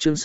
Chương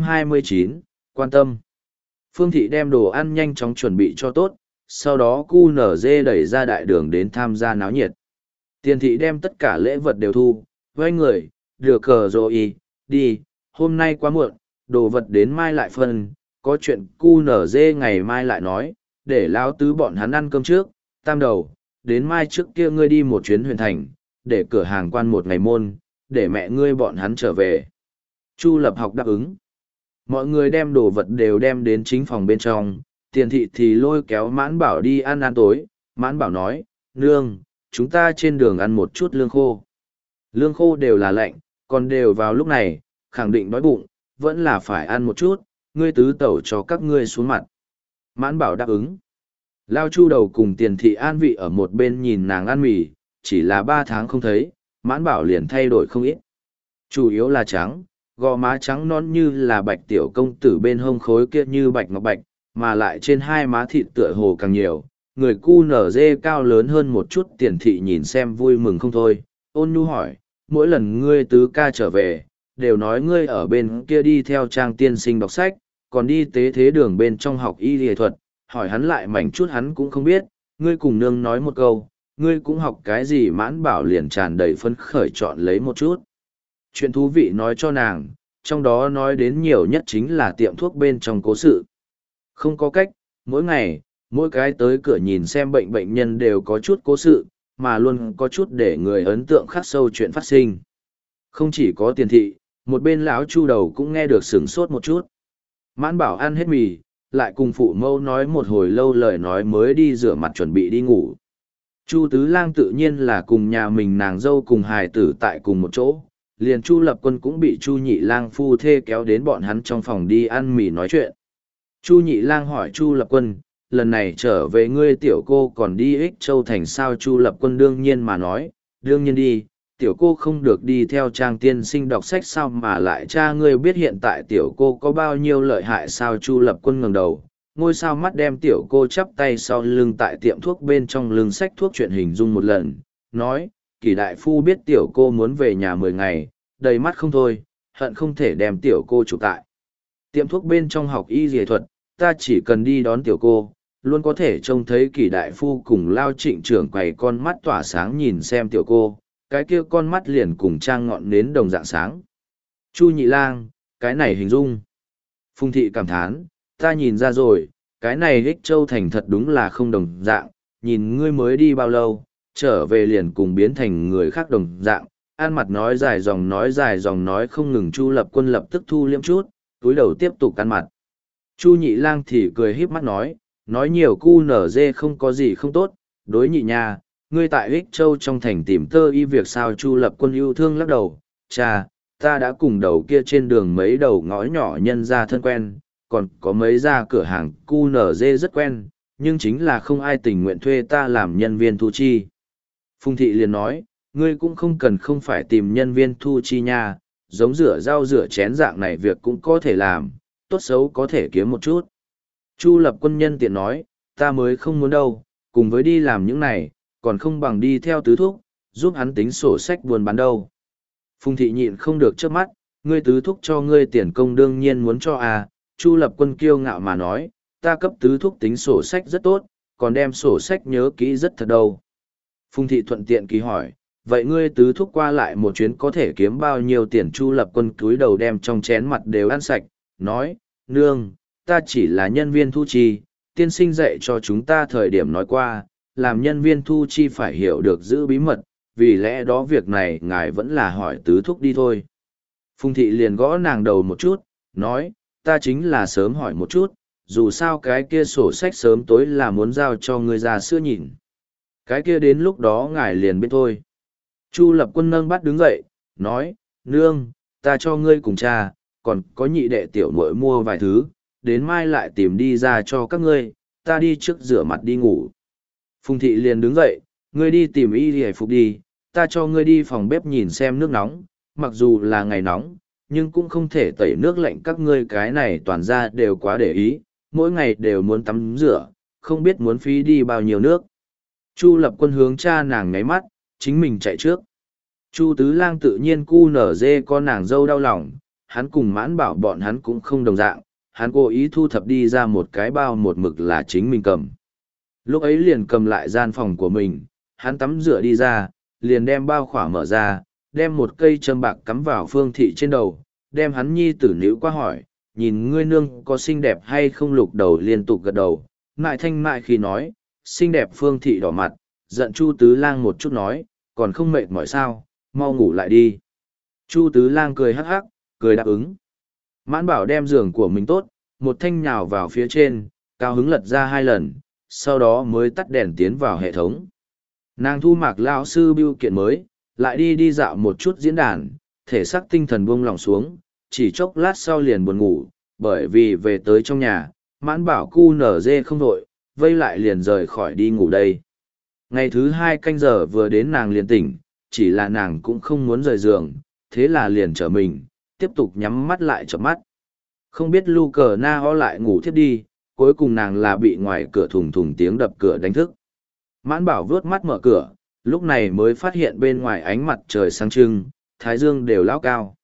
629, quan tâm. Phương Thị đem đồ ăn nhanh chóng chuẩn bị cho tốt, sau đó QNZ đẩy ra đại đường đến tham gia náo nhiệt. Tiền Thị đem tất cả lễ vật đều thu, với người, đưa cờ rồi đi, hôm nay quá muộn, đồ vật đến mai lại phân, có chuyện QNZ ngày mai lại nói, để lão tứ bọn hắn ăn cơm trước, tam đầu, đến mai trước kia ngươi đi một chuyến huyền thành, để cửa hàng quan một ngày môn, để mẹ ngươi bọn hắn trở về. Chu Lập Học đáp ứng. Mọi người đem đồ vật đều đem đến chính phòng bên trong, Tiền Thị thì lôi kéo Mãn Bảo đi ăn tối. Mãn Bảo nói, nương, chúng ta trên đường ăn một chút lương khô. Lương khô đều là lạnh, còn đều vào lúc này, khẳng định đói bụng, vẫn là phải ăn một chút, ngươi tứ tẩu cho các ngươi xuống mặt. Mãn Bảo đáp ứng. Lao Chu Đầu cùng Tiền Thị an vị ở một bên nhìn nàng ăn mì, chỉ là 3 tháng không thấy, Mãn Bảo liền thay đổi không ít. Chủ yếu là trắng, gò má trắng non như là bạch tiểu công tử bên hông khối kia như bạch ngọc bạch, mà lại trên hai má thịt tựa hồ càng nhiều. Người cu nở dê cao lớn hơn một chút. Tiền Thị nhìn xem vui mừng không thôi, ôn nhu hỏi, mỗi lần ngươi tứ ca trở về, đều nói ngươi ở bên kia đi theo Trang tiên sinh đọc sách, còn đi tế thế đường bên trong học y y thuật, hỏi hắn lại mảnh chút hắn cũng không biết, ngươi cùng nương nói một câu, ngươi cũng học cái gì. Mãn Bảo liền tràn đầy phấn khởi chọn lấy một chút chuyện thú vị nói cho nàng, trong đó nói đến nhiều nhất chính là tiệm thuốc bên trong cố sự. Không có cách, mỗi ngày, mỗi cái tới cửa nhìn xem bệnh nhân đều có chút cố sự, mà luôn có chút để người ấn tượng khắc sâu chuyện phát sinh. Không chỉ có Tiền Thị, một bên lão Chu Đầu cũng nghe được sửng sốt một chút. Mãn Bảo ăn hết mì, lại cùng phụ mâu nói một hồi lâu lời nói mới đi rửa mặt chuẩn bị đi ngủ. Chu Tứ Lang tự nhiên là cùng nhà mình nàng dâu cùng hài tử tại cùng một chỗ, liền Chu Lập Quân cũng bị Chu Nhị Lang phu thê kéo đến bọn hắn trong phòng đi ăn mì nói chuyện. Chu Nhị Lang hỏi Chu Lập Quân, lần này trở về ngươi tiểu cô còn đi Ích Châu thành sao? Chu Lập Quân đương nhiên mà nói, đương nhiên đi, tiểu cô không được đi theo Trang tiên sinh đọc sách sao mà lại cha ngươi biết hiện tại tiểu cô có bao nhiêu lợi hại sao? Chu Lập Quân ngẩng đầu, ngôi sao mắt đem tiểu cô chắp tay sau lưng tại tiệm thuốc bên trong lưng sách thuốc chuyện hình dung một lần, nói, Kỳ đại phu biết tiểu cô muốn về nhà 10 ngày, đầy mắt không thôi, hận không thể đem tiểu cô chụp tại tiệm thuốc bên trong học y y thuật, ta chỉ cần đi đón tiểu cô, luôn có thể trông thấy Kỳ đại phu cùng Lao Trịnh trưởng quầy con mắt tỏa sáng nhìn xem tiểu cô, cái kia con mắt liền cùng trang ngọn nến đồng dạng sáng. Chu Nhị Lang, cái này hình dung. Phùng Thị cảm thán, ta nhìn ra rồi, cái này Ích Châu thành thật đúng là không đồng dạng, nhìn ngươi mới đi bao lâu, trở về liền cùng biến thành người khác đồng dạng, ăn mặt nói dài dòng nói không ngừng. Chu Lập Quân lập tức thu liêm chút, túi đầu tiếp tục ăn mặt. Chu Nhị Lang thì cười híp mắt nói nhiều cu nở dê không có gì không tốt, đối nhị nha, ngươi tại Ích Châu trong thành tìm tơ y việc sao? Chu Lập Quân yêu thương lắc đầu, cha, ta đã cùng đầu kia trên đường mấy đầu ngõ nhỏ nhân ra thân quen, còn có mấy ra cửa hàng cu nở dê rất quen, nhưng chính là không ai tình nguyện thuê ta làm nhân viên thu chi. Phùng Thị liền nói, ngươi cũng không cần không phải tìm nhân viên thu chi nha, giống rửa rau rửa chén dạng này việc cũng có thể làm, tốt xấu có thể kiếm một chút. Chu Lập Quân nhân tiện nói, ta mới không muốn đâu, cùng với đi làm những này, còn không bằng đi theo tứ thúc, giúp hắn tính sổ sách buôn bán đâu. Phùng Thị nhịn không được trước mắt, ngươi tứ thúc cho ngươi tiền công đương nhiên muốn cho à. Chu Lập Quân kiêu ngạo mà nói, ta cấp tứ thúc tính sổ sách rất tốt, còn đem sổ sách nhớ kỹ rất thật đâu. Phùng Thị thuận tiện ký hỏi, vậy ngươi tứ thúc qua lại một chuyến có thể kiếm bao nhiêu tiền? Chu Lập Quân cúi đầu đem trong chén mặt đều ăn sạch, nói, nương, ta chỉ là nhân viên thu chi, tiên sinh dạy cho chúng ta thời điểm nói qua, làm nhân viên thu chi phải hiểu được giữ bí mật, vì lẽ đó việc này ngài vẫn là hỏi tứ thúc đi thôi. Phùng Thị liền gõ nàng đầu một chút, nói, ta chính là sớm hỏi một chút, dù sao cái kia sổ sách sớm tối là muốn giao cho ngươi ra sữa nhìn. Cái kia đến lúc đó ngài liền biết thôi. Chu Lập Quân nâng bát đứng dậy, nói, nương, ta cho ngươi cùng cha, còn có nhị đệ tiểu muội mua vài thứ, đến mai lại tìm đi ra cho các ngươi, ta đi trước rửa mặt đi ngủ. Phùng Thị liền đứng dậy, ngươi đi tìm y hề phục đi, ta cho ngươi đi phòng bếp nhìn xem nước nóng, mặc dù là ngày nóng, nhưng cũng không thể tẩy nước lạnh, các ngươi cái này toàn ra đều quá để ý, mỗi ngày đều muốn tắm rửa, không biết muốn phí đi bao nhiêu nước. Chu Lập Quân hướng cha nàng ngáy mắt, chính mình chạy trước. Chu Tứ Lang tự nhiên cu nở dê con nàng dâu đau lòng, hắn cùng Mãn Bảo bọn hắn cũng không đồng dạng, hắn cố ý thu thập đi ra một cái bao một mực là chính mình cầm. Lúc ấy liền cầm lại gian phòng của mình, hắn tắm rửa đi ra, liền đem bao khỏa mở ra, đem một cây châm bạc cắm vào Phương Thị trên đầu, đem hắn nhi tử níu qua hỏi, nhìn ngươi nương có xinh đẹp hay không. Lục Đầu liên tục gật đầu, mại thanh mại khi nói, xinh đẹp. Phương Thị đỏ mặt, giận Chu Tứ Lang một chút nói, còn không mệt mỏi sao, mau ngủ lại đi. Chu Tứ Lang cười hắc hắc, cười đáp ứng. Mãn Bảo đem giường của mình tốt, một thanh nhào vào phía trên, cao hứng lật ra 2 lần, sau đó mới tắt đèn tiến vào hệ thống. Nàng thu Mạc lão sư bưu kiện mới, lại đi dạo một chút diễn đàn, thể xác tinh thần buông lỏng xuống, chỉ chốc lát sau liền buồn ngủ, bởi vì về tới trong nhà, Mãn Bảo cu nở dê không đội, vây lại liền rời khỏi đi ngủ đây. Ngày thứ 2 canh giờ vừa đến nàng liền tỉnh, chỉ là nàng cũng không muốn rời giường, thế là liền trở mình, tiếp tục nhắm mắt lại chợp mắt. Không biết Lu Cờ Na Ho lại ngủ thiếp đi, cuối cùng nàng là bị ngoài cửa thùng thùng tiếng đập cửa đánh thức. Mãn Bảo vướt mắt mở cửa, lúc này mới phát hiện bên ngoài ánh mặt trời sáng trưng, thái dương đều lao cao.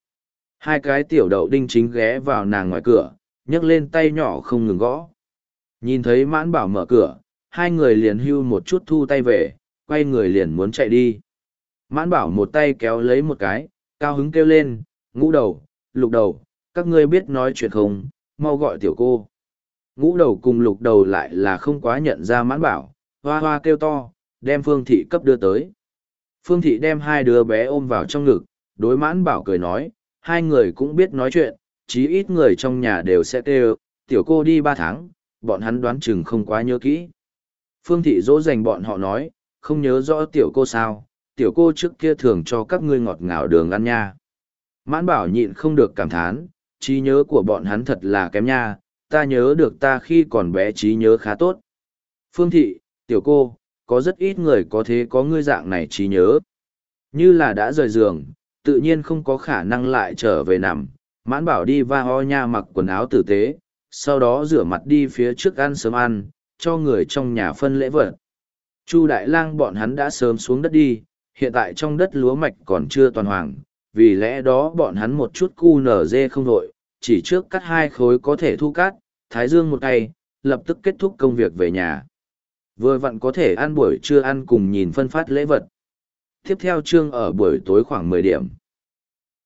2 cái tiểu đậu đinh chính ghé vào nàng ngoài cửa, nhấc lên tay nhỏ không ngừng gõ. Nhìn thấy Mãn Bảo mở cửa, 2 người liền hưu một chút thu tay về, quay người liền muốn chạy đi. Mãn Bảo một tay kéo lấy một cái, cao hứng kêu lên, Ngũ Đầu, Lục Đầu, các ngươi biết nói chuyện không, mau gọi tiểu cô. Ngũ Đầu cùng Lục Đầu lại là không quá nhận ra Mãn Bảo, hoa hoa kêu to, đem Phương Thị cấp đưa tới. Phương Thị đem 2 đứa bé ôm vào trong ngực, đối Mãn Bảo cười nói, 2 người cũng biết nói chuyện, chí ít người trong nhà đều sẽ kêu, tiểu cô đi 3 tháng, bọn hắn đoán chừng không quá nhớ kỹ. Phương Thị dỗ dành bọn họ nói, không nhớ rõ tiểu cô sao, tiểu cô trước kia thường cho các ngươi ngọt ngào đường ăn nha. Mãn Bảo nhịn không được cảm thán, trí nhớ của bọn hắn thật là kém nha, ta nhớ được ta khi còn bé trí nhớ khá tốt. Phương Thị, tiểu cô, có rất ít người có thế có ngươi dạng này trí nhớ. Như là đã rời giường, tự nhiên không có khả năng lại trở về nằm. Mãn Bảo đi va ho nha mặc quần áo tử tế, sau đó rửa mặt đi phía trước ăn sớm ăn, cho người trong nhà phân lễ vật. Chu Đại Lang bọn hắn đã sớm xuống đất đi, hiện tại trong đất lúa mạch còn chưa toàn hoàng, vì lẽ đó bọn hắn một chút cu nở dê không đội, chỉ trước cắt 2 khối có thể thu cát, thái dương một tay, lập tức kết thúc công việc về nhà. Vừa vặn có thể ăn buổi trưa ăn cùng nhìn phân phát lễ vật. Tiếp theo chương ở buổi tối khoảng 10 điểm.